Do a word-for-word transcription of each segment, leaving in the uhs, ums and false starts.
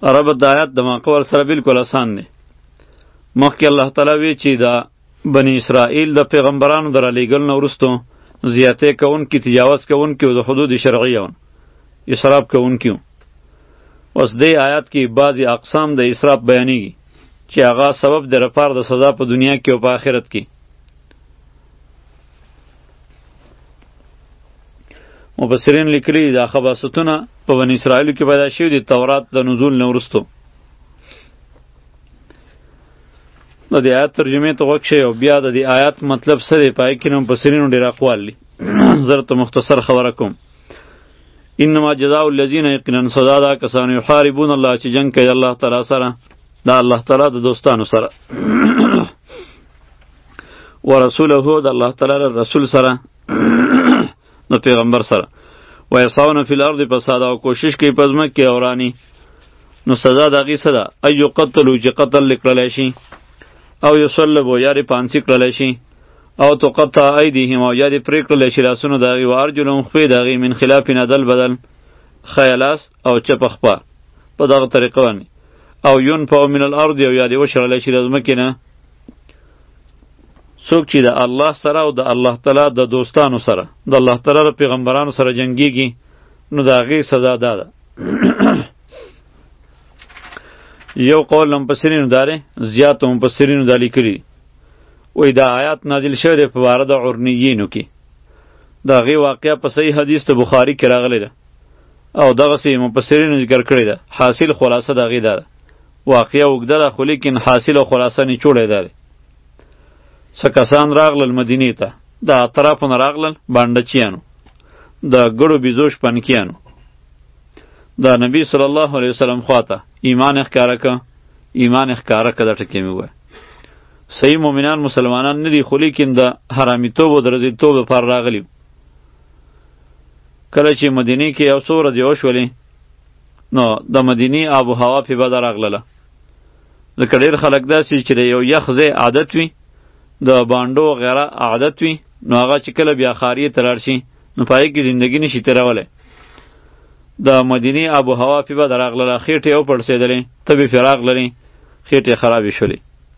ربط د آیات د ماقبل سره بالکل آسان دی. مخکې الله تعالی وی چې دا بنی اسرائیل د پیغمبرانو در علیګل نه وروستو زیاتې کوونکي، تجاوز کوونکي او د حدود شرعیه ون، اسراف کوونکي ون. اوس دې آیات کې بعضې اقسام د اسراف بیانېږي چې هغه سبب د رپار د سزا په دنیا کې او په آخرت کې. مفسرین لیکلي دا خباستونه په بنی اسرائیلو کې پیدا شوي د تورات د نزول نه وروستو. د دې آیات ترجمې ته غوږ شئ او بیا د دې آیات مطلب څه دی، پای کې نو مفسرینو ډېر اقوال دي. زه ته مختصر خبره کوم. انما جزاء الذین، یقینا سزا دا کسانو یحاربون الله چې جنګ کوي الله تعالی سره، دا الله تعالی د دوستانو سره، ورسوله د الله تعالی رسول سره، د پیغمبر سره، ویسعون فی الارض فسادا، او کوشش کوي په ځمکه کې اورانی. نو سزا د هغې څه ده؟ ان یقتلوا، چې قتل کړلی شي، او یصلبوا، یا دې پانسي کړلی شي، او تقطع ایدیهم، او یا دې پرې کړلی شي لاسونه د هغې، وارجلهم، خپې د هغې، من خلاف عدل بدل، ښی لاس او چپه خپه، په دغه طریقه باندې، او ینفوا من الارض، او یا دې وشړلی شي د ځمکې نه. څوک چې د الله سره او د الله تعالی د دوستانو سره، د الله تعالی د پیغمبرانو سره جنګیږي، نو د هغې سزا دا ده. یو قول مفسرینو دا دی، زیاتو مفسرینو دا لیکلي وایي دا آیات نازل شوی دی په باره د عرنیینو کې. د هغې واقعه په صحیح حدیث د بخاري کې راغلی ده او دغسې مفسرینو ذکر کړې ده. حاصل خلاصه د هغې دا ده، واقعه اوږده ده خو لیکن حاصل او خلاصه نچوړی دا دی. څه کسان راغلل مدینې ته، د اطرافو نه راغلل بانډچیانو، د ګړو بیزو شپنکیانو، د نبی صلی الله علیه وسلم خواته ایمان ښکاره که، ایمان ښکاره که، دا ټکې مې ووایه. صحیح مؤمنان مسلمانان نه دي خو لیکن د حرامیتوب او د رضیتوب لپاره راغلي. کله چې مدینې کې یو څو ورځې وشولې، نو د مدینې آب و هوا پې بده راغلله. ځکه ډېر خلک داسې چې د یو یخ ځای عادت وي، د بانډو وغیره عادت وي، نو هغه چې کله بیا خاریې ته لاړ شي نو په هغې کې زندګي نشي تېرولی. د مدینې آب و هوا پې بده راغلله، خېټې یې وپړسېدلې، تبې پې راغللې، خېټې خرابې شولې،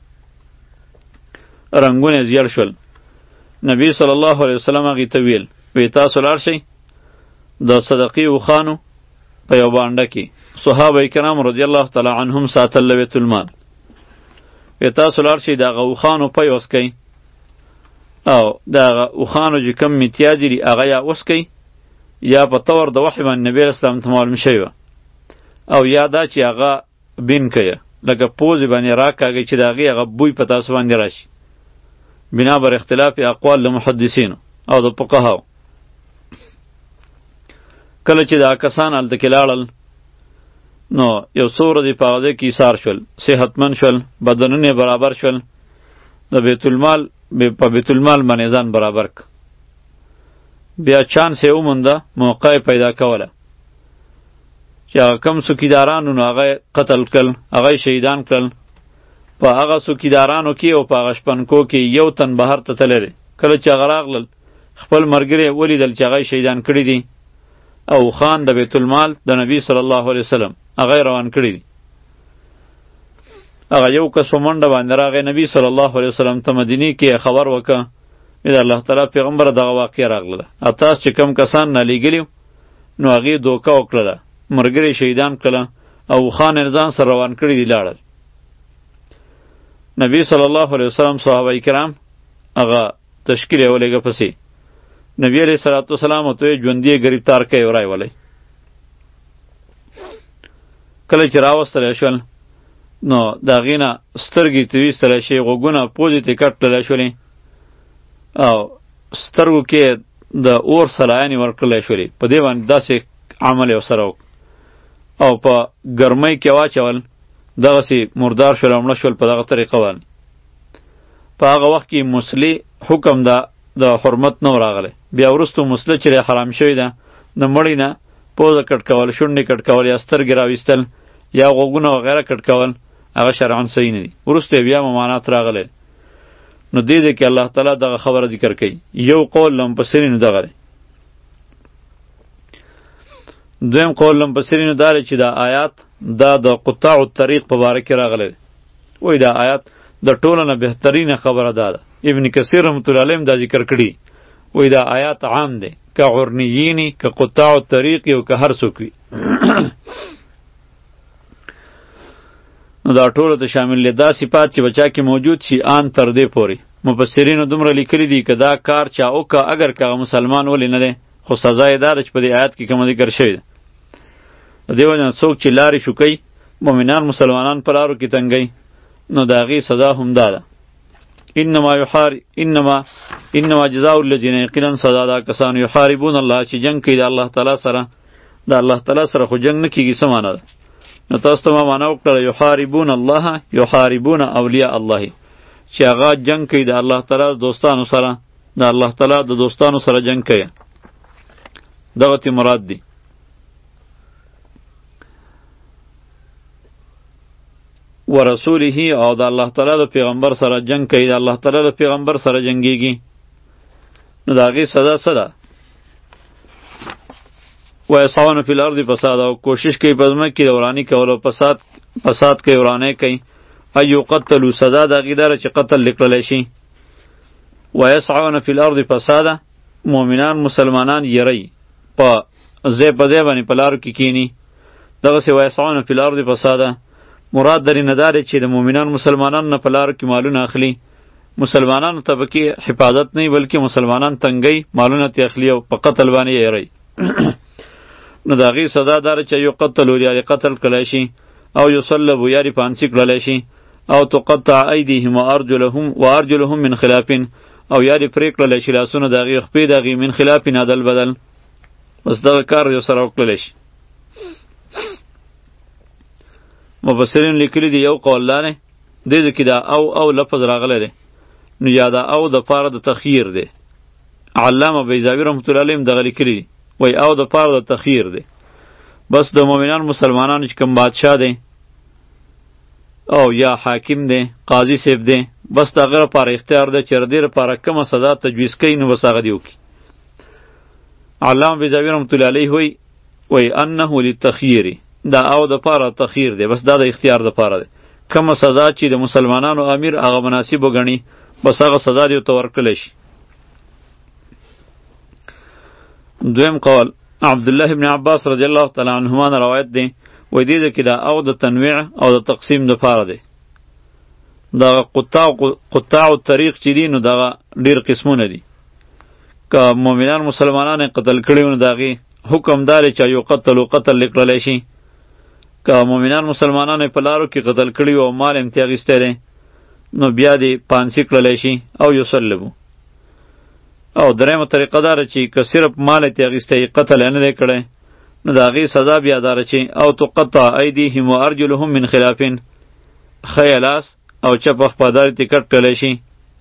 رنګونه یې زیړ شول. نبی صلی الله علیه وسلم هغې ته ویل، وی تاسو لاړ شئ د صدقې اوښانو په یو بانډه کې صحابه کرام رضی الله تعالی عنهم ساتل له بیت المال، وی تاسو لاړ شئ د هغه اوښانو پی وسکئ، او د هغه اوښانو چې کوم میتیازې دي هغه یا وسکئ، یا په طور د وحی باندې نبی علیه السلام ته معلوم شوی وه، او یا دا چې هغه بین کیه، لکه پوزې باندې راکاږئ چې د هغې هغه بوی په تاسو باندې راشي، بنا بر اختلاف اقوال د محدثینو او د فقهاو. کله چې دا کسان هلته کې لاړل، نو یو څو ورځې په هغه ځای کې ایثار شول، صحتمند شول، بدنونه یې برابر شول، د بیت المال په بیت المال باندې ځان برابر که. بیا چانس یې ومونده، موقع یې پیدا کوله چې هغه کم څوکیدارانو نو هغه قتل کړل، هغه شهیدان کړل. په هغه څوکیدارانو کې او په هغه شپنکو کې یو تن بهر ته تللی. کله چې هغه راغلل، خپل ملګري ولیدل چې هغه شهیدان کړي دي، او خان د بیت المال د نبی صلی الله علیه وسلم هغه روان کړي دي. هغه یو کس په منډه باندې راغی، نبی صلی الله علیه وسلم ته مدینې کې خبر وکړه، د الله تعالی پیغمبر دغه واقعه راغله، تاسو چې کم کسان نالیږلي نو هغې دوکه وکړله، ملګري شهیدان کړله، او خان یې ځان سره روان کړي دي لاړل. نبی صلی الله علیه وسلم صحابه کرام هغه تشکیل یې ولېږه پسې، نبی علیه صلات وسلام ورته ویې ژوندي یې ګرفتار کړئ او رای ولئ. کله چې راوستلی شول، نو د هغې نه سترګې ترې ویستلی شوې، غوږونه پوزې ترې کټ کړلی شولې، او سترګو کې د اور سلایانې ورکړلی شولې. په دې باندې داسې عمل یې ورسره وکړ، او په ګرمۍ کې واچول، دغسې مردار شول او مړه شول په دغه طریقه باندې. په هغه وخت کې مسلې حکم ده د حرمت نه راغلی. بیا وروستو مسله چې حرام شوې ده، د مړي نه پوزه کټ کول، شونډې کټ کول، یا سترګې راویستل، یا غوږونه وغیره کټ کول، هغه شرعاً صحیح نه دي. وروسته بیا ممانعت راغلی. نو دې دې کې الله تعالی دغه خبره ذکر کوي. یو قول له مفسرینو دغه دی. دویم قول له مفسرینو دا دی چې دا آیات دا د قطاع الطریق په باره کې راغلی وای دا آیات د ټولو نه بهترینه خبره دا ده. ابن کثیر رحمت الله علیه دا ذکر کړي وای دا آیات عام دی که عرنیینی که قطاع الطریق او که هر څوک وي نو دا ټولو ته شامل دي. دا صفات چې بچا کې موجود شي آن تر دې پورې مفسرینو دومره لیکلي دي که دا کار چا وکړه اگر که مسلمان ولې نه دی خو سزا یې دا ده چې په دې آیات کې کومه ذکر شوې ده. د دې وجه نه څوک چې لارې شوکوي مؤمنان مسلمانان په لارو کې تنګوي نو د هغې سزا هم دا ده. انما یحار انما انما جزاء الذین یقینا سزا دا کسان یحاربون الله چې جنگ کوي د الله تعالی سره. د الله تعالی سره خو جنگ نه کیږي څه معنی ده؟ نو تاسو ته ما معنا وکړه یحاربون الله یحاربون اولیاء الله چې هغه جنگ کوي د الله تعالی د دوستانو سره د الله تعالی د دوستانو سره جنگ کوي دغه تی مراد دی. ورسوله او د الله تعالی د پیغمبر سره جنگ کوي د الله تعالی د پیغمبر سره جنگیږي نو د هغې سزا څه ده؟ ویسعون فی الارض فساد او کوشش کوي په ځمکه کې د وراني کولو فساد فساد کوي ورانۍ کوي ای یقتلوا سزا د هغې داره چې قتل لیکلی شي. ویسعون فی الارض فساد مؤمنان مسلمانان یری په ځای په ځای باندې په لارو کې کینی دغسې ویسعون فی الارض فساد مراد درې نه دا دی چې د مؤمنان مسلمانان نه په لارو کې مالونه اخلي مسلمانانو ته پکې حفاظت نه بلکې مسلمانان تنګی مالونه ترې اخلي او په قتل باندې یری نو د هغې سزا دا ده چې یقتلوا یا قتل کړلی شي او یصلبوا یا پانسی کړلی شي او تقطع ایدیهم وارجلهم وارجلهم من خلاف او یا پرې کړلی شي لاسونه د هغې خپې د هغې من خلاف عدل بدل بس دغه کار یو سره وکړلی شي. مفسرین لیکلی دی یو قول دا دی دې ځای کې دا او او لفظ راغلی دی نو یا دا او د پاره د تخییر دی. علامه بیضاوی رحمت الله علیه هم دغه لیکلی دی وای او د پاره د تخییر دی بس د مؤمنان مسلمانانو چې کوم بادشاه دی او یا حاکم دی قاضي صاحب دی بس د هغه لپاره اختیار دی چې د دې لپاره کومه سزا تجویز کوي نو بس هغه دې وکړي. علامه بیضاوی رحمت الله علیه وای وای انه للتخییر دا او د پاره تخییر دی بس دا د اختیار د پاره دی کومه سزا چې د مسلمانانو امیر هغه مناسب وګڼي بس هغه سزا دې ورته ورکړلی شي. دویم قول عبدالله ابن عباس رضی الله تعالی عنهما نه روایت دی وای دې کې دا او د تنویع او د تقسیم د پاره دی. دا قطاع قطاع الطریق چې دي نو دا ډیر قسمونه دي که مؤمنان مسلمانان قتل کړي نو داغي حکم دار چې یو قتل او قتل لیکلی شي که مؤمنان مسلمانان په لارو کې قتل کړي او مال هم ترې اخیستی دی نو بیا دې پانسی کړلی شي او یصلبو. او درېیمه طریقه داره چې که صرف مال یې ترې اخیستی قتل یې نه دی کړی نو د هغې سزا بیا داره چې او تقطع ایدیهم و ارجلهم من خلافین ښی لاس او چپ خوا دارې ترې کټ کړلی شي.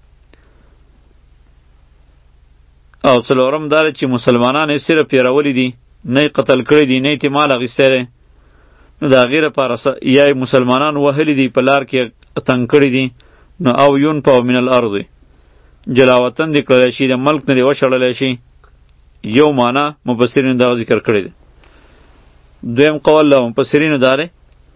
او څلورم داره چې مسلمانان یې صرف یېرولی دي نه یې قتل کړی دي نه یې ترې مال اخیستی دی نو د هغې لپاره یا یې مسلمانان وهلی دي په لار کې تنګ کړي دي نو او ینفوا من الارض جلاوطن دې کړلی شي د ملک نه دې وشړلی شي. یو معنا مفسرینو دغه ذکر کړی دی. دویم قول له مفسرینو دا دی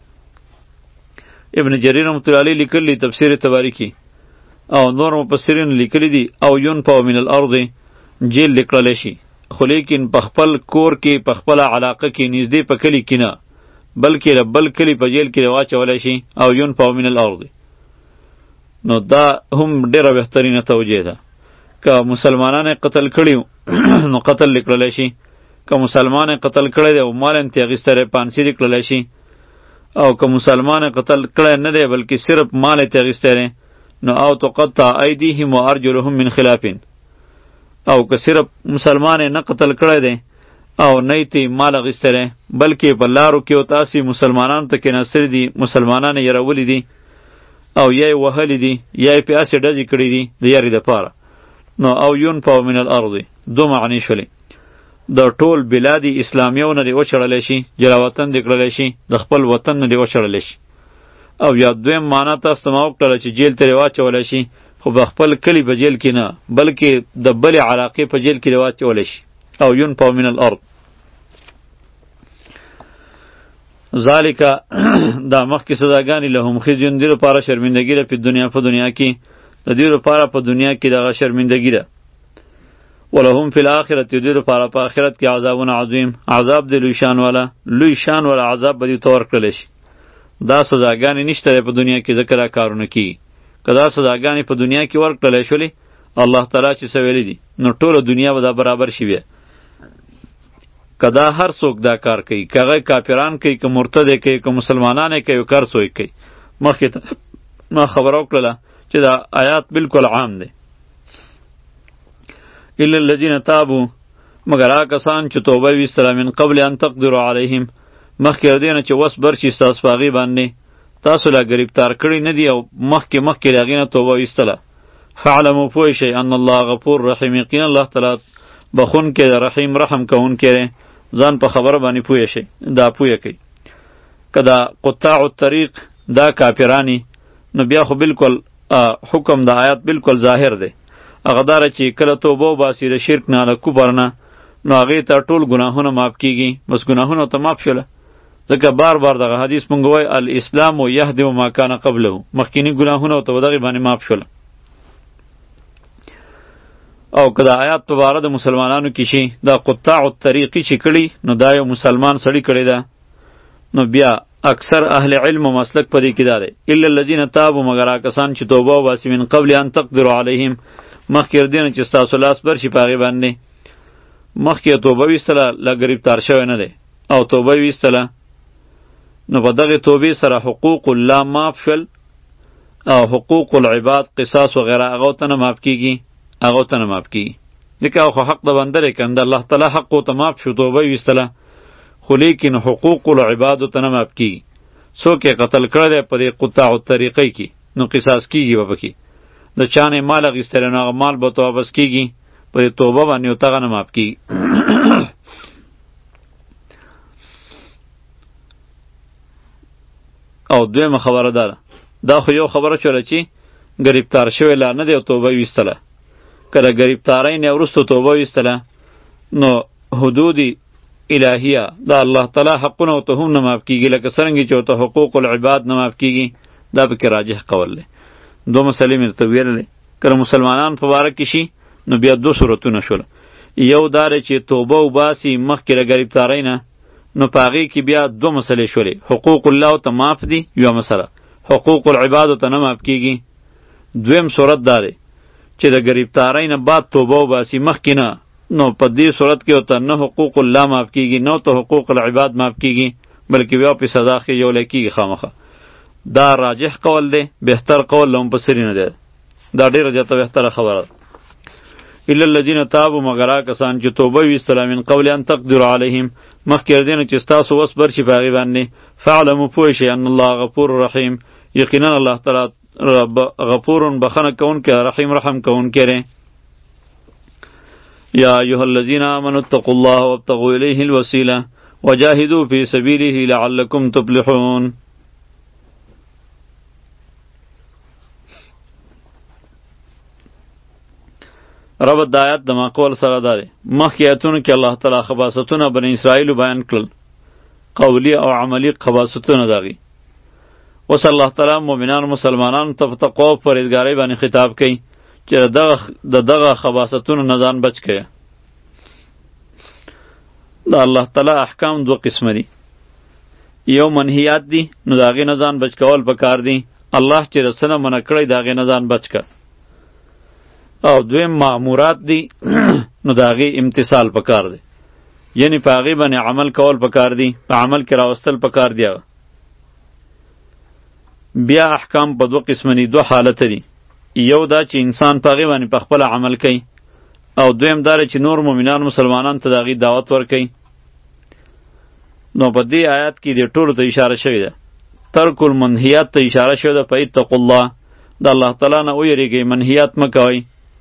ابن جریر رحمت الله علیه لیکلی تفسیر تباری کې او نور مفسرینو لیکلی دي او ینفوا من الارض جیل لیکلی شي خو لیکن په خپل کور کې په خپله علاقه کې نږدې په کلي کې نه بلکې له بل کلي په جیل کې واچولی شي او ینفوا من الارض نو دا هم ډیره بهترینه توجیه ده. که مسلمانان قتل کړي نو قتل لیکلی شي که مسلمان قتل کړی دی او مال یې ترې اخیستی دی پانسي لیکلی شي او که مسلمان قتل کړی نه دی بلکې صرف مال یې ترې اخیستی دی نو او تقطع ایدیهم و ارجلهم من خلافین او که صرف مسلمان نه قتل کړی دی او نه یې ترې مال اخیستی دی بلکې په لارو کې او تاسې مسلمانانو ته کېناستلي دي مسلمانان یې یرولی دي او یا یې وهلی دي یا یې پیاسې ډزې کړي دي د یارې دپاره نو او ینفوا من الارض دو معنی شولې د ټول بلاد اسلامیو نه دې وچړلی شي جلاوطن دې کړلی شي د خپل وطن نه دې وچړلی شي. او یا دویم معنا تاسو ته ما وکړله چې جیل ته دې واچولی شي خو په خپل کلي په جیل کې نه بلکې د بلې علاقې په جیل کې دې واچولی شي او ینفوا من الارض. ذالک دا مخکې سزاګانې لهم خزي دې لپاره شرمندګي ده په دنیا په دنیا کې د دې لپاره په دنیا کې دغه شرمندګي ده ولهم فی الاخرة دې لپاره په آخرت کې عذاب عظیم عذاب د لوی شان والا لوی شان والا عذاب به دې ته ورکړل شي دا سزاګانې نشته په دنیا کې ذکر کارونه کی کدا سزاګانې په دنیا کې ورکړل شولې الله تعالی چې سویل دي نو ټوله دنیا به دا برابر شي وي کدا هر څوک دا کار کوي کغه کافران کوي که مرتد کوي که مسلمانان کوي کار څوک کوي مخکې ما خبر وکړه چې دا آیات بالکل عام دي الا الذين تابوا مگر هغه کسان چې توبه ویستله من قبل ان تقدروا علیهم مخکې دینه چې وس برشي تاسو باغی باندې تاسو لا گرفتار کړی نه دی او مخکې مخکې لاغینه توبه ویستله فعلموا پوه شئ ان الله غفور رحیم یقینا الله تعالی بخون کې رحیم رحم کوون کې ځان په خبره باندې پوه شئ دا پوه کوي کدا قطاع الطریق دا کافرانی نو بیا خو بالکل حکم د آیات بالکل ظاهر دی هغه دار چې کله توبه وباسي د شرک نه د کفر نه نو هغې ته ټول ګناهونه معاف کیږي بس ګناهونه ته معاف شوله ځکه بار بار دغه حدیث مونږ وایي الاسلام یهدم ما کان قبله مخکینی ګناهونه ته دغې باندې معاف شوله او که د آیات په باره د مسلمانانو کې شي دا قطاع الطریقی چې کړي نو دا یو مسلمان سړی کړی ده نو بیا اکثر اهل علم و مسلک په دې کې دا دی الا الذین تابوا مگر هغه کسان چې توبه وباسي من قبل ان تقدروا علیهم مخکې تر دې نه چې ستاسو لاس برشي په هغې باندې مخکې توبه ویستله لا ګرفتار شوی نه دی او توبه ویستله نو په دغې توبې سره حقوق الله معاف شول او حقوق العباد قصاص وغیره هغو ته نه معاف کېږي هغو ته نه معاف کېږي ځکه خو حق د بنده دی که د الله تعالی حقو ته معاف شو توبه ویستله خو لیکن حقوق العبادو ته نه معاف کېږي څوک یې قتل کړی دی په دې قطاع الطریقۍ کې نو قصاص کېږي به پکې د چا نه مال اخیستلی نو هغه مال به ته واپس کېږي په دې توبه باندې او تغه نه معاف کېږي او دویمه خبره ده دا خو یو خبره شوله چې ګرفتار شوی لا نه دی او توبه ویستله کله ګرفتارۍ نه وروسته توبه ویستله نو حدود الهیه دا الله تعالی حقونه ورته هم نه معاف کېږي لکه څرنګه چې ورته حقوق العباد نه معاف کېږي دا پکې راجح قول دی دو مسلې مې درته ویلې کله مسلمانان په باره کې شي نو بیا دو صورتونه شول یو دا دی چې توبه وباسي مخکې له ګرفتارۍ نه نو په هغې کې بیا دو مسلې شولې حقوق الله ته معاف دي یوه مسله حقوق العباد ته نه معاف کېږي دویم صورت دا دی چې د ګرفتارۍ نه بعد توبه وباسي مخکې نه نو په دې صورت کې ورته نه حقوق الله معاف کېږي نه ته حقوق العباد معاف کېږي بلکې بیا پې سزا خېژولی کېږي خامخه دا راجح قول دی بهتر قول له مفسرینو دی دا ډېره زیاته بهتره خبره ده الا الذین تابوا مگر هغه کسان چې توبه ویستله من قبل ان تقدروا علیهم مخکې تر دې نه چې ستاسو وس برشي په هغې باندې فاعلموا پوه شئ ان الله غفور رحیم یقینا الله تعالی غفور بخنه کوونکی رحیم رحم کوونکی دی یا ایها الذین آمنوا اتقوا الله وابتغوا الیه الوسیله وجاهدوا فی سبیله لعلکم تفلحون ربط د آیات د ماقول سره دا دی مخکې آیتونو کې الله تعالی خباستونه بنی اسرائیلو بیان کړل قولی او عملی خباستونه دغې اوس الله تعالی مؤمنانو مسلمانانو ته په تقوا او پرهیزګارۍ باندې خطاب کوي چې د دغه خباستونو نه ځان بچ کړه د الله تعالی احکام دوه قسمه دي یو منهیات دي نو د هغې نه ځان بچ کول پکار دي الله چې رسنه منع کړی د هغې نه ځان بچ کړه او دویم معمورات دی نو د هغې امتصال پکار دی یعنی په هغې باندې عمل کول پکار دی په عمل کې راوستل پکار دی بیا احکام په دوه قسمه دي دوه حالت دي یو دا چې انسان په هغې باندې په خپله عمل کوي او دویم دا چې نور مؤمنان مسلمانان ته د هغې دعوت ورکوي نو په دې آیات کې دې ټولو ته اشاره شوې ده ترک المنهیات ته اشاره شوې ده په اتقوا الله د الله تعالی نه ویریږئ منهیات مه کوئ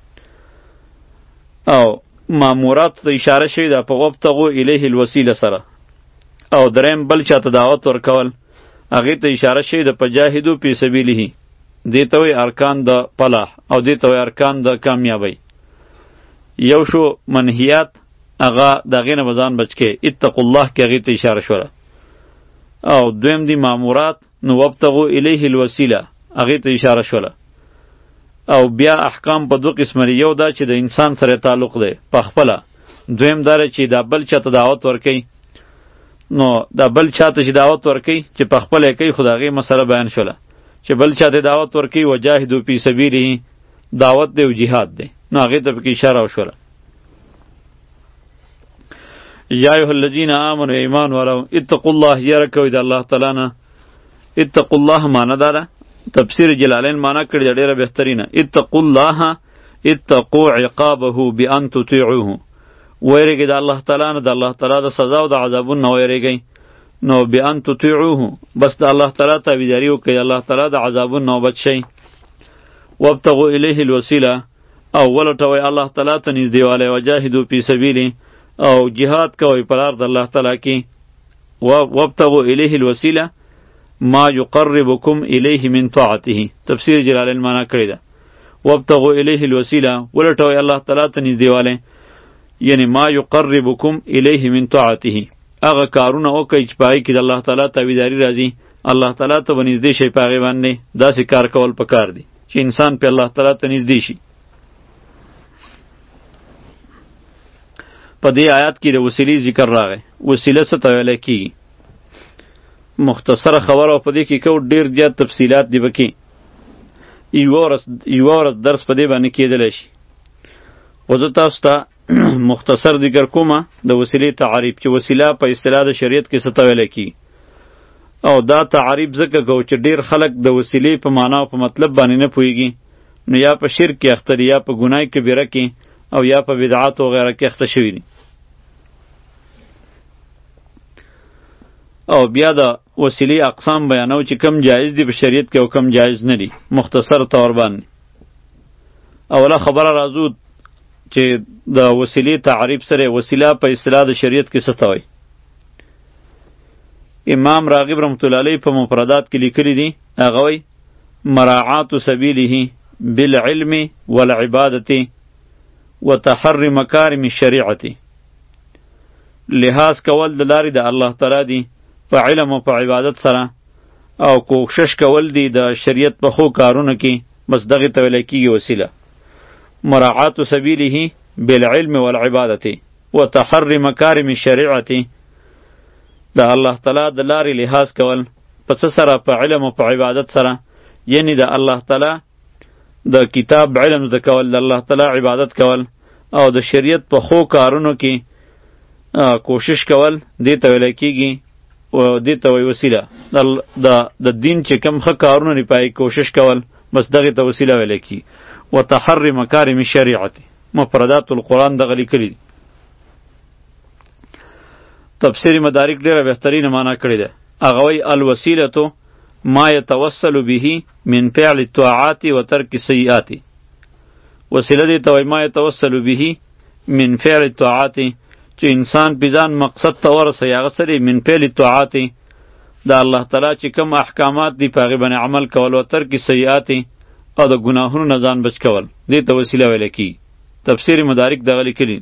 او مامورات ته اشاره شوې ده په وابتغوا الیه الوسیله سره او دریم بل چاته دعوت ورکول هغې ته اشاره شوې ده په جاهدو فی سبیله دې ته وایي ارکان د فلاح او دې ته وایي ارکان د کامیابۍ یو شو منهیات هغه د هغې نه به ځان بچ کې اتقوا الله کې هغې ته اشاره شوله او دویم دی مامورات، نو وابتغوا الیه الوسیله هغې ته اشاره شوله. او بیا احکام په دو قسمه دی، یو دا چې د انسان سره تعلق دی په خپله، دویم دا چې دا بل چاته دعوت ورکوي. نو دا بل چاته چې دعوت ورکوي چې په خپله یې کوي، خو د هغې مسله بیان شوله چې بل چاته دعوت ورکوي وجاهدوا فی سبیله دعوت دی او جهاد دی، نو هغې ته پکې اشاره وشوله. یا ایها الذین آمنوا ایمان والو اتقوا الله یره کوئ د الله تعالی نه. اتقوا الله معنی دا ده، تفسیر جلالین معنی کړی ده ډېره بهترینه. اتقوا الله اتقوا عقابه بان تطیعوه، ویریږئ د الله تعالی نه، د الله تعالی د سزا او د عذابونو نه ویریږئ. نو بان تطیعوه بس د الله تعالی تابعداري وکړئ، د الله تعالی د عذابونو نه وبچ شئ. وابتغوا الیه الوسیله او ولټوئ الله تعالی ته نږدېوالی، وجاهدوا فی سبیله او جهاد کوئ په لار د الله تعالی کې. وابتغوا الیه الوسیله ما یقربکم الیه من طاعته، تفسیر جلالین معنی کړی ده. وابتغوا الیه الوسیله ولټوئ الله تعالی ته نږدېوالی، یعنی ما یقربکم الیه من طاعته، هغه کارونه وکئ چې په هغې کې د الله تعالی تابعداري راځي، الله تعالی ته به نږدې شئ په هغې باندې. داسې کار کول پکار دی چې انسان په الله تعالی ته نږدې شي. په دې آیات کې د وسیلې ذکر راغی. وسیله څه ته ویلی کېږي؟ مختصره خبره په دې کې کوو، ډېر زیات تفصیلات دي پکې. یوه ورځ یوه ورځ درس په دې باندې کېدلی شي، خو زه تاسو ته مختصر ذکر کومه د وسیلې تعریف، چې وسیله په اصطلاح د شریعت کې څه ته ویلی کېږي. او دا تعریف ځکه کوو چې ډېر خلک د وسیلې په معنا او په مطلب باندې نه پوهېږي، نو یا په شرک کې اخته دي، یا په ګناه کبیره کې، او یا په بدعات و غیره کې اخته شوي دي. او بیا د وسیلې اقسام بیانو چې کم جایز دي په شریعت کې او کم جایز نه دي، مختصر طور باندې. اوله خبره راځو چې د وسیلې تعریف سره وسیله په اصطلاح د شریعت کې څه ته وایي. امام راغب رحمت الله علیه په مفردات کې لیکلی دي، هغه وایي مراعات سبیله بالعلم والعبادة وتحري مکارم الشریعة، لحاظ کول د لارې د الله تعالی دی په علم او په عبادت سره، او کوښښ کول دی د شریعت په خو کارونو کې، بس دغې ته ویلی کېږي وسیله. مراعات سبیله بالعلم والعبادة وتحري مکارم الشریعة، د الله تعالی د لارې لحاظ کول په څه سره؟ په علم او په عبادت سره، یعنی د الله تعالی د کتاب علم زده کول، د الله تعالی عبادت کول، او د شریعت په خو کارونو کې کوشش کول، دې ته ویلی کېږي او دې ته وایي وسیله. د دین چې کوم ښه کارونه دي په هغې کوشش کول، بس دغې ته وسیله ویلی کېږي. وتحري مکارم الشریعة، مفردات القرآن دغه لیکلي دي. تفسیر مدارک ډېره بهترینه معنا کړې ده، هغه وایي الوسیلة ما یتوسل به من فعل الطاعات و ترک السیئات. وسیله دې ته وایي ما یتوسل به من فعل الطاعات، چې انسان پیزان مقصد ته ورسوي، هغه سره من فعل الطاعات، د الله تعالی چې کوم احکامات دي په هغې باندې عمل کول، و ترک السیئات، او د ګناهونو نه ځان بچ کول، دې ته وسیله ویلی کېږي. تفسیر مدارک دغه لیکلي.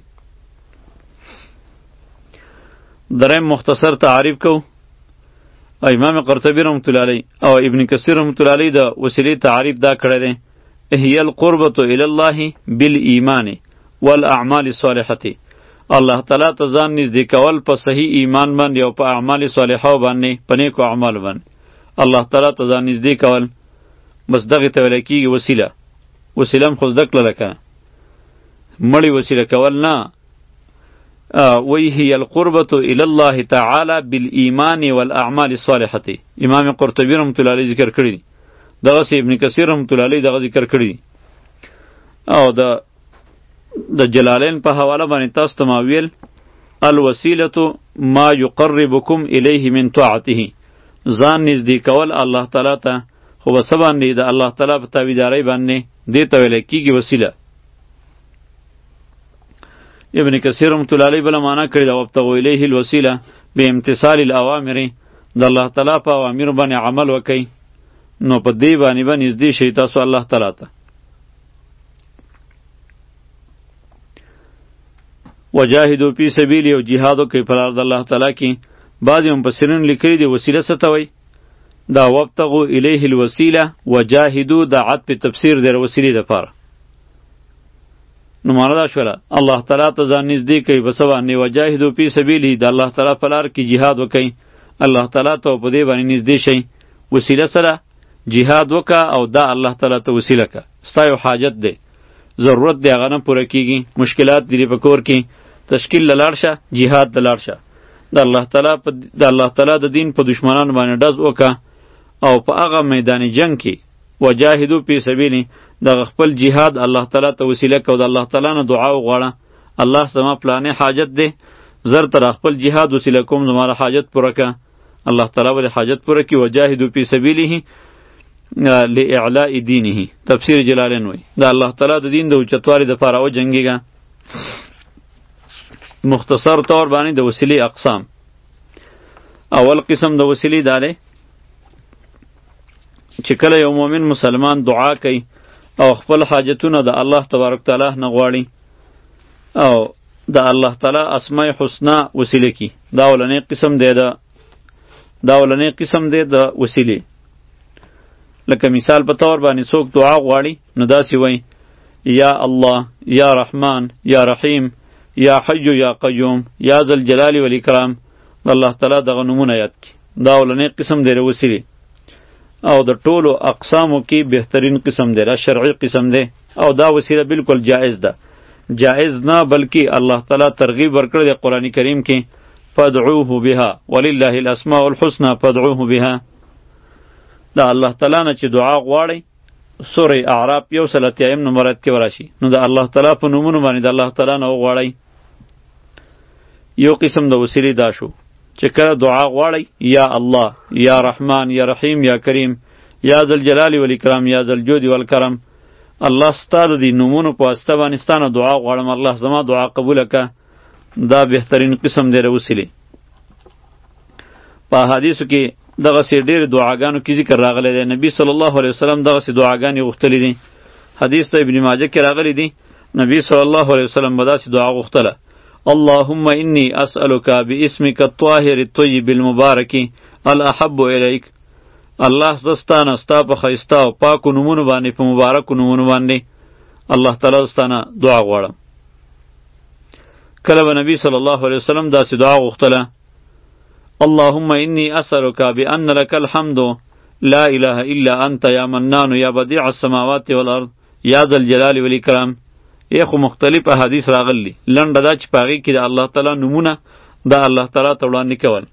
دریم مختصر تعریف کو. امام قرطبی رحمت الله علیه او ابن کثیر رحمت الله علیه د وسیلې تعریف دا کړی دی، هي القربة الی الله بالایمان والاعمال الصالحة، الله تعالی ته ځان نږدې کول په صحیح ایمان باندې او په اعمال صالحه باندې، په نیکو اعمالو باندې الله تعالی ته ځان نږدې کول، بس دغې ته ویلی کېږي وسیله. وسیله هم خو زده کړله که مړی وسیله کول نه، وی هي القربة الی الله تعالی بالایمان والاعمال الصالحة. امام قرطبی رحمت الله علیه ذکر کړی دی، دغسې ابن کثیر رحمت الله علیه دغه ذکر کړی دی. او د د جلالین په حواله باندې تاسو ته ما ویل الوسیلة ما یقربکم الیه من طاعته، ځان نږدې کول الله تعالی ته، خو به څه باندې؟ د الله تعالی په تابعدارۍ باندې، دې ته ویلی کېږي وسیله. ابن کثیر رحمت الله علیه بله معنا کړې ده وابتغوا الیه الوسیله بامتثال الاوامر، د الله تعالی په اوامرو باندې عمل وکئ، نو په دې باندې به نږدې شئ تاسو الله تعالی ته. وجاهدوا فی سبیله، او جهاد وکئ په لار د الله تعالی کې، بعضې مفسرین لیکلي دي وسیله څه ته وایي؟ دا وابتغوا الیه الوسیله وجاهدوا د عطف تفسیر دی وسیلې دپاره. نو معنا دا شوله الله تعالی ته ځان نږدې کوي په څه باندې؟ وجاهدوا فی سبیله، د الله تعالی په لار کې جهاد وکئ. الله تعالی ته په دې باندې نږدې شئ. وسیله سره جهاد وکا او دا الله تعالی ته وسیله کا. ستا یو حاجت دی، ضرورت دی، هغه نه پوره کیږي، مشکلات دی په کور کې، تشکیل لاړ شه، جهاد لاړ شه. د الله تعالی په د الله تعالی د دین په دشمنانو باندې ډز وکا او په هغه میدان جنگ کې وجاهدوا فی سبیله د خپل جهاد الله تعالی ته وسیله کو. د الله تعالی نه دعا وغواړه، الله زما پلانې حاجت دی، زر تر خپل جهاد وسیله کوم، زما حاجت پوره کا. الله تعالی ول حاجت پوره کی. وجاهدوا فی سبیله لاعلاء دینه. تفسیر جلالین وی دا الله تعالی د دین د اوچتوالي د پاره و جنگیږي. مختصر طور باندې د وسیلې اقسام. اول قسم د وسیلې دا دی چې کله یو مؤمن مسلمان دعا کوي او خپل حاجتونه د الله تبارک تعالی نه غواړي او د الله تعالی اسماء الحسنا وسیله کی. دا ولنې قسم دی دا دا ولنې قسم دی د وسیلې. لکه مثال په تور باندې څوک دعا غواړي نو داسې وایي یا الله، یا رحمان، یا رحیم، یا حی یا قیوم، یا ذل جلال والاکرام. د الله تعالی دغه نومونه یاد کی. دا ولنې قسم دی د وسیلې او د ټولو اقسامو کې بهترین قسم دی، دا شرعي قسم دی او دا وسیله بالکل جائز ده. جائز نه بلکې الله تعالی ترغیب ورکړی دی قرآن کریم کې فادعوه بها ولله الاسماء الحسنى فادعوه بها. دا الله تعالی نه چې دعا غواړئ سوره اعراف یو سل اتیایم نمبر آیت کې وراشي نو د الله تعالی په نومونو باندې د الله تعالی نه وغواړئ. یو قسم د وسیلې دا شو چې کله دعا غواړئ یا الله، یا رحمان، یا رحیم، یا کریم، یا ذل جلال والاکرام، یا ذل جود والکرم. الله ستا د دې نومونو په واسطه باندې ستا نه دعا غواړم، الله زما دعا قبوله که. دا بهترین قسم دی د وسیلې. په حدیثو کې دغسې ډېرې دعاګانو کې ذکر راغلی دی. نبی صلی الله علیه وسلم دغسې دعاګانې غوښتلې دي. حدیث ته ابن ماجه کې راغلی دی نبی صلی الله علیه وسلم به داسې دعا غوښتله اللهم انی اسألک باسمک الطاهر الطیب المبارک الاحب الیک. الله زستانه ستا په ښایسته او پاکو نومونو باندې په مبارکو نومونو باندې الله تعالی زستانه دعا غواړم. کله به نبی صلی الله علیه وسلم داسې دعا غوښتله اللهم انی اسألک بأن لك الحمد لا اله الا انت یا منان یا بدیع السماوات والارض یا ذا الجلال والاکرام. یې خو مختلف احادیث راغلی، لنډه دا چې په هغې کې د الله تعالی نومونه د الله تعالی ته وړاندې کول.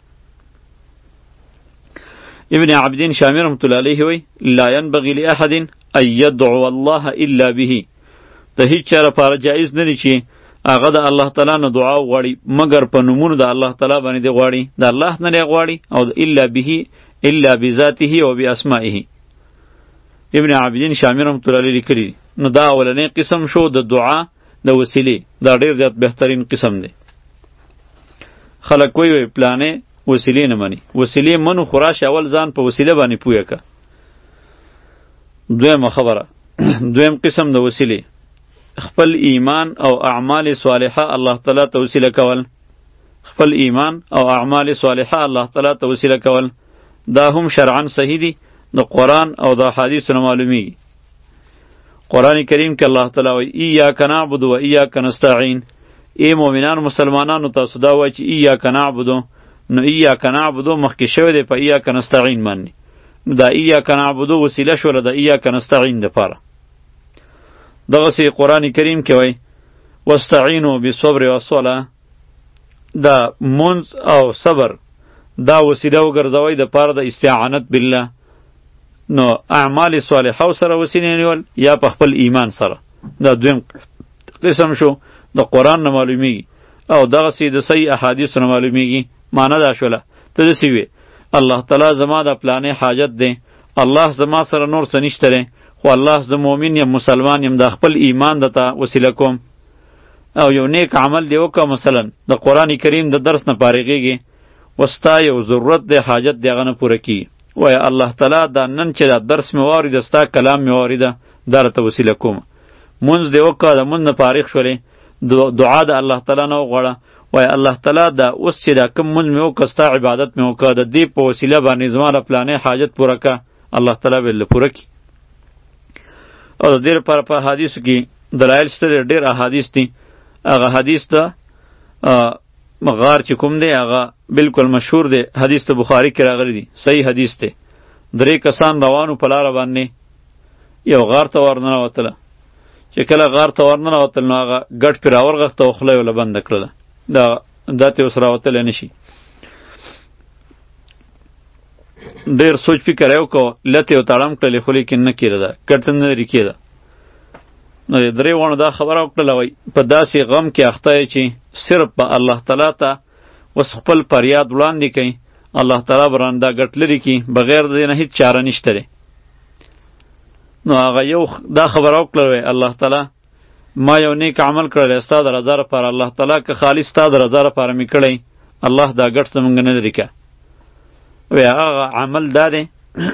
ابن عابدین شامی رحمت الله علیه وی لا ینبغي لاحد ان یدعو الله الا به. د هیڅ چا لپاره جایز نه دی چې هغه د الله تعالی نه دعا وغواړي مګر په نومونو د الله تعالی باندې دی غواړي، د الله نه دی غواړي او الا به الا بذاته و باسمائه. ابن عابدین شامی رحمت الله علیه لیکلی. نو دا اولنی قسم شو د دعا د وسیلې، دا ډیر زیات بهترین قسم دی. خلک وی وی پلانې وسیلې نه مني، وسیلې منو خراش اول ځان په وسیله باندې پوهه که. دویمه خبره دویم قسم د وسیلې خپل ایمان او اعمال صالحه الله تعالی ته وسیله کول. خپل ایمان او اعمال صالحه الله تعالی ته وسیله کول دا هم شرعاً صحیح دی، د قرآن او د حدیثونو معلومیږي. قرآن کریم کې الله تعالی وایي ایاک نعبد و ایاک نستعین. ای مؤمنان مسلمانانو تاسو دا وایي چې ایاک نعبد، نو ایاک نعبد مخکې شوی دی په ایاک نستعین باندې. نو دا ایاک نعبد وسیله شوله د ایاک نستعین دپاره. دغسې قرآن کریم کې وایي واستعینوا بالصبر والصلاة. دا منځ او صبر دا وسیله وګرځوئ دپاره د استعانت بالله. نو اعمال صالحه سره وسیله نیول یا په خپل ایمان سره، دا دویم قسم شو د قرآن نه معلومیږي او دغسې د صحیح احادیثو نه معلومیږي. معنی دا شوله ته داسې وې الله تعالی زما د پلانې حاجت دی، الله زما سره نور څه نشته دی، خو الله زه مؤمن یم، مسلمان یم، د خپل ایمان دته وسیله کوم او یو نیک عمل دی وکړه. مثلا د قرآن کریم د درس نه فارغېږي وستا یو ضرورت دی، حاجت دی، هغه نه پوره کیږي، وای الله تعالی دا نن چې دا درس مې واورېده، ستا کلام مې واورېده، دا راته وسیله کوم. مونځ دې وکړه، د مونځ نه فارغ شولې، دعا د الله تعالی نه وغواړه، وای الله تعالی دا اوس چې دا کوم مونږ مې وکړ ستا عبادت مې وکړ د دې په وسیله باندې زما د پلانې حاجت پوره کړه الله تعالی به پوره کړي. او د دې لپاره په حدیثو کې دلایل شته ډېر احادیث دي. هغه حدیث ته غار چې کوم دی هغه بالکل مشهور دی، حدیث ته بخاری کې راغلی دی، صحیح حدیث دی. درې کسان روانو په لاره باندې یو غار ته ورننوتله. چې کله غار ته ورننوتل نو هغه ګټ پرې راورغښته او خوله یې له بنده کړله، دا دا ته اوس راوتلی نه شي. ډېر سوچ فکر یې وکړو، لته یې تړم کړلې خو لیکن نه کېده، دا ګټ نه لرې کېده. نو د درې واړو دا خبره وکړله، وایي په داسې غم کې اخته یې چې صرف په الله تعالی ته اوس خپل فریاد وړاندې کوي، الله تعالی به رانه دا ګټ لرې کړي، بغیر د دې نه هېڅ چاره نشته دی. نو هغه یو دا خبره وکړله، وایي الله تعالی ما یو نیک عمل کړی ستا د رضا لپاره، الله تعالی که خالص ستا د رضا لپاره مې کړی، الله دا ګټ زمونږ نه لرې کړه. وایي هغه عمل دا دی